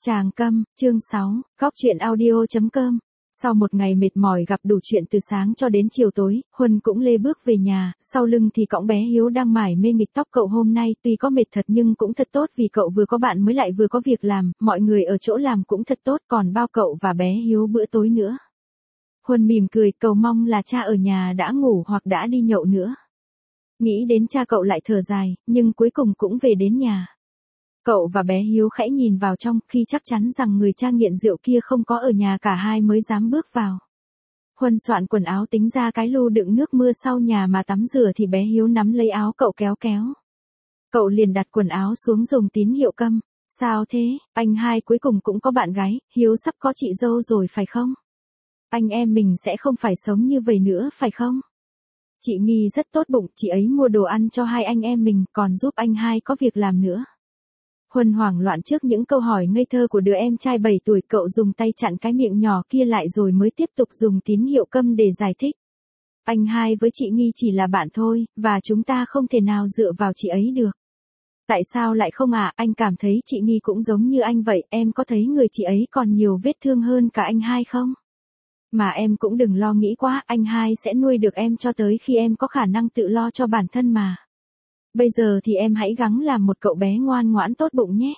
Tràng Câm, chương 6, Góc truyện audio.com. Sau một ngày mệt mỏi gặp đủ chuyện từ sáng cho đến chiều tối, Huân cũng lê bước về nhà, sau lưng thì cõng bé Hiếu đang mải mê nghịch tóc cậu hôm nay tuy có mệt thật nhưng cũng thật tốt vì cậu vừa có bạn mới lại vừa có việc làm, mọi người ở chỗ làm cũng thật tốt còn bao cậu và bé Hiếu bữa tối nữa. Huân mỉm cười cầu mong là cha ở nhà đã ngủ hoặc đã đi nhậu nữa. Nghĩ đến cha cậu lại thở dài, nhưng cuối cùng cũng về đến nhà. Cậu và bé Hiếu khẽ nhìn vào trong, khi chắc chắn rằng người cha nghiện rượu kia không có ở nhà cả hai mới dám bước vào. Huân soạn quần áo tính ra cái lu đựng nước mưa sau nhà mà tắm rửa thì bé Hiếu nắm lấy áo cậu kéo kéo. Cậu liền đặt quần áo xuống dùng tín hiệu câm. Sao thế, anh hai cuối cùng cũng có bạn gái, Hiếu sắp có chị dâu rồi phải không? Anh em mình sẽ không phải sống như vậy nữa phải không? Chị Nghi rất tốt bụng, chị ấy mua đồ ăn cho hai anh em mình còn giúp anh hai có việc làm nữa. Huân hoảng loạn trước những câu hỏi ngây thơ của đứa em trai 7 tuổi, cậu dùng tay chặn cái miệng nhỏ kia lại rồi mới tiếp tục dùng tín hiệu câm để giải thích. Anh hai với chị Nghi chỉ là bạn thôi, và chúng ta không thể nào dựa vào chị ấy được. Tại sao lại không à, anh cảm thấy chị Nghi cũng giống như anh vậy, em có thấy người chị ấy còn nhiều vết thương hơn cả anh hai không? Mà em cũng đừng lo nghĩ quá, anh hai sẽ nuôi được em cho tới khi em có khả năng tự lo cho bản thân mà. Bây giờ thì em hãy gắng làm một cậu bé ngoan ngoãn tốt bụng nhé.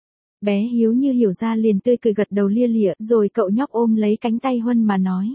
Bé Hiếu như hiểu ra liền tươi cười gật đầu lia lịa, rồi cậu nhóc ôm lấy cánh tay Huân mà nói.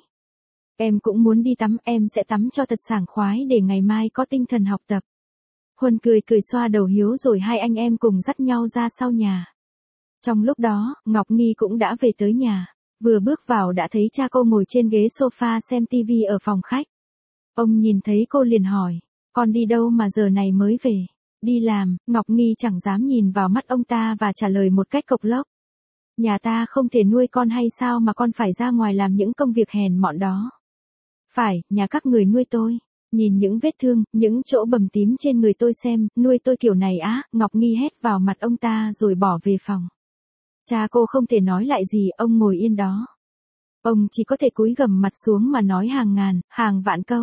Em cũng muốn đi tắm, em sẽ tắm cho thật sảng khoái để ngày mai có tinh thần học tập. Huân cười cười xoa đầu Hiếu rồi hai anh em cùng dắt nhau ra sau nhà. Trong lúc đó, Ngọc Nghi cũng đã về tới nhà. Vừa bước vào đã thấy cha cô ngồi trên ghế sofa xem tivi ở phòng khách. Ông nhìn thấy cô liền hỏi. Con đi đâu mà giờ này mới về? Đi làm, Ngọc Nghi chẳng dám nhìn vào mắt ông ta và trả lời một cách cộc lốc. Nhà ta không thể nuôi con hay sao mà con phải ra ngoài làm những công việc hèn mọn đó? Phải, nhà các người nuôi tôi. Nhìn những vết thương, những chỗ bầm tím trên người tôi xem, nuôi tôi kiểu này á, Ngọc Nghi hét vào mặt ông ta rồi bỏ về phòng. Cha cô không thể nói lại gì, ông ngồi yên đó. Ông chỉ có thể cúi gằm mặt xuống mà nói hàng ngàn, hàng vạn câu.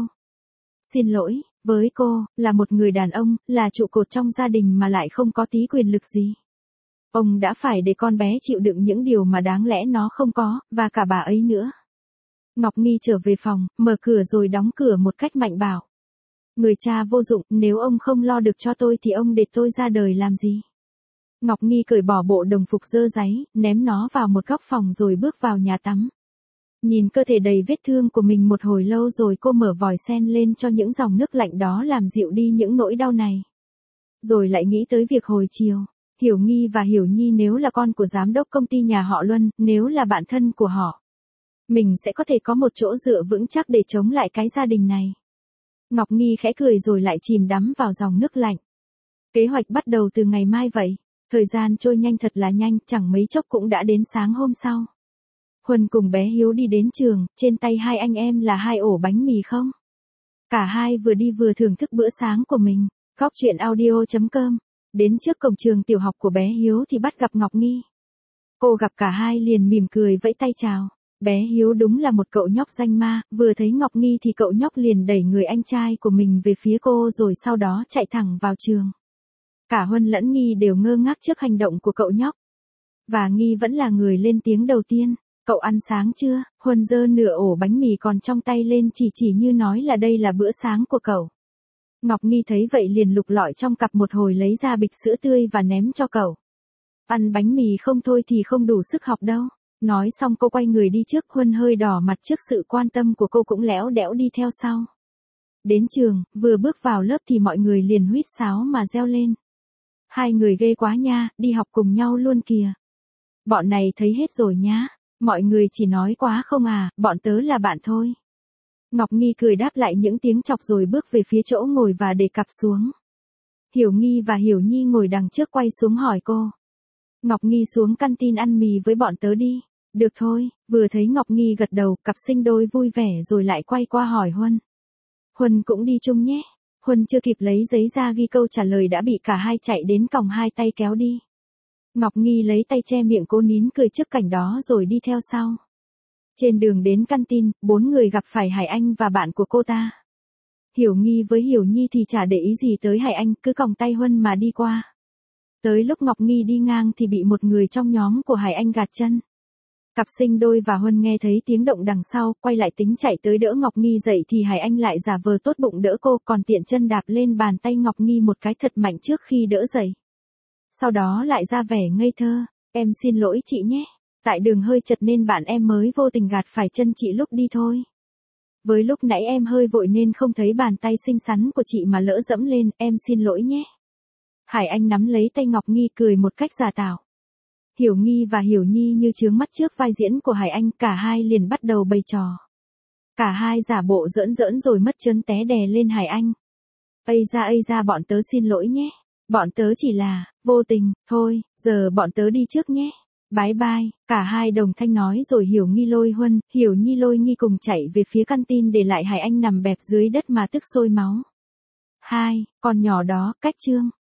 Xin lỗi, với cô, là một người đàn ông, là trụ cột trong gia đình mà lại không có tí quyền lực gì. Ông đã phải để con bé chịu đựng những điều mà đáng lẽ nó không có, và cả bà ấy nữa. Ngọc Nghi trở về phòng, mở cửa rồi đóng cửa một cách mạnh bạo. Người cha vô dụng, nếu ông không lo được cho tôi thì ông để tôi ra đời làm gì? Ngọc Nghi cởi bỏ bộ đồng phục dơ dáy, ném nó vào một góc phòng rồi bước vào nhà tắm. Nhìn cơ thể đầy vết thương của mình một hồi lâu rồi cô mở vòi sen lên cho những dòng nước lạnh đó làm dịu đi những nỗi đau này. Rồi lại nghĩ tới việc hồi chiều, Hiểu Nghi và Hiểu Nhi nếu là con của giám đốc công ty nhà họ Luân, nếu là bạn thân của họ. Mình sẽ có thể có một chỗ dựa vững chắc để chống lại cái gia đình này. Ngọc Nghi khẽ cười rồi lại chìm đắm vào dòng nước lạnh. Kế hoạch bắt đầu từ ngày mai vậy. Thời gian trôi nhanh thật là nhanh, chẳng mấy chốc cũng đã đến sáng hôm sau. Huân cùng bé Hiếu đi đến trường, trên tay hai anh em là 2 ổ bánh mì không? Cả hai vừa đi vừa thưởng thức bữa sáng của mình. Góc truyện audio.com. Đến trước cổng trường tiểu học của bé Hiếu thì bắt gặp Ngọc Nghi. Cô gặp cả hai liền mỉm cười vẫy tay chào. Bé Hiếu đúng là một cậu nhóc danh ma, vừa thấy Ngọc Nghi thì cậu nhóc liền đẩy người anh trai của mình về phía cô rồi sau đó chạy thẳng vào trường. Cả Huân lẫn Nghi đều ngơ ngác trước hành động của cậu nhóc. Và Nghi vẫn là người lên tiếng đầu tiên. Cậu ăn sáng chưa? Huân giơ nửa ổ bánh mì còn trong tay lên chỉ như nói là đây là bữa sáng của cậu. Ngọc Nghi thấy vậy liền lục lọi trong cặp một hồi lấy ra bịch sữa tươi và ném cho cậu. Ăn bánh mì không thôi thì không đủ sức học đâu. Nói xong cô quay người đi trước, Huân hơi đỏ mặt trước sự quan tâm của cô cũng léo đẽo đi theo sau. Đến trường, vừa bước vào lớp thì mọi người liền huýt sáo mà reo lên. Hai người ghê quá nha, đi học cùng nhau luôn kìa. Bọn này thấy hết rồi nhá. Mọi người chỉ nói quá không à, bọn tớ là bạn thôi. Ngọc Nghi cười đáp lại những tiếng chọc rồi bước về phía chỗ ngồi và để cặp xuống. Hiểu Nghi và Hiểu Nhi ngồi đằng trước quay xuống hỏi cô. Ngọc Nghi xuống canteen ăn mì với bọn tớ đi. Được thôi, vừa thấy Ngọc Nghi gật đầu, cặp sinh đôi vui vẻ rồi lại quay qua hỏi Huân. Huân cũng đi chung nhé. Huân chưa kịp lấy giấy ra ghi câu trả lời đã bị cả hai chạy đến còng hai tay kéo đi. Ngọc Nghi lấy tay che miệng cố nín cười trước cảnh đó rồi đi theo sau. Trên đường đến canteen, 4 người gặp phải Hải Anh và bạn của cô ta. Hiểu Nghi với Hiểu Nhi thì chả để ý gì tới Hải Anh, cứ còng tay Huân mà đi qua. Tới lúc Ngọc Nghi đi ngang thì bị một người trong nhóm của Hải Anh gạt chân. Cặp sinh đôi và Huân nghe thấy tiếng động đằng sau, quay lại tính chạy tới đỡ Ngọc Nghi dậy thì Hải Anh lại giả vờ tốt bụng đỡ cô, còn tiện chân đạp lên bàn tay Ngọc Nghi một cái thật mạnh trước khi đỡ dậy. Sau đó lại ra vẻ ngây thơ, em xin lỗi chị nhé, tại đường hơi chật nên bạn em mới vô tình gạt phải chân chị lúc đi thôi. Với lúc nãy em hơi vội nên không thấy bàn tay xinh xắn của chị mà lỡ dẫm lên, em xin lỗi nhé. Hải Anh nắm lấy tay Ngọc Nghi cười một cách giả tạo. Hiểu Nghi và Hiểu Nhi như chướng mắt trước vai diễn của Hải Anh, cả hai liền bắt đầu bày trò. Cả hai giả bộ giỡn giỡn rồi mất trớn té đè lên Hải Anh. Ây ra bọn tớ xin lỗi nhé. Bọn tớ chỉ là, vô tình, thôi, giờ bọn tớ đi trước nhé. Bye bye, cả hai đồng thanh nói rồi Hiểu Nghi lôi Huân, Hiểu Nhi lôi Nghi cùng chạy về phía căn tin để lại Hải Anh nằm bẹp dưới đất mà tức sôi máu. Con nhỏ đó, cách chương.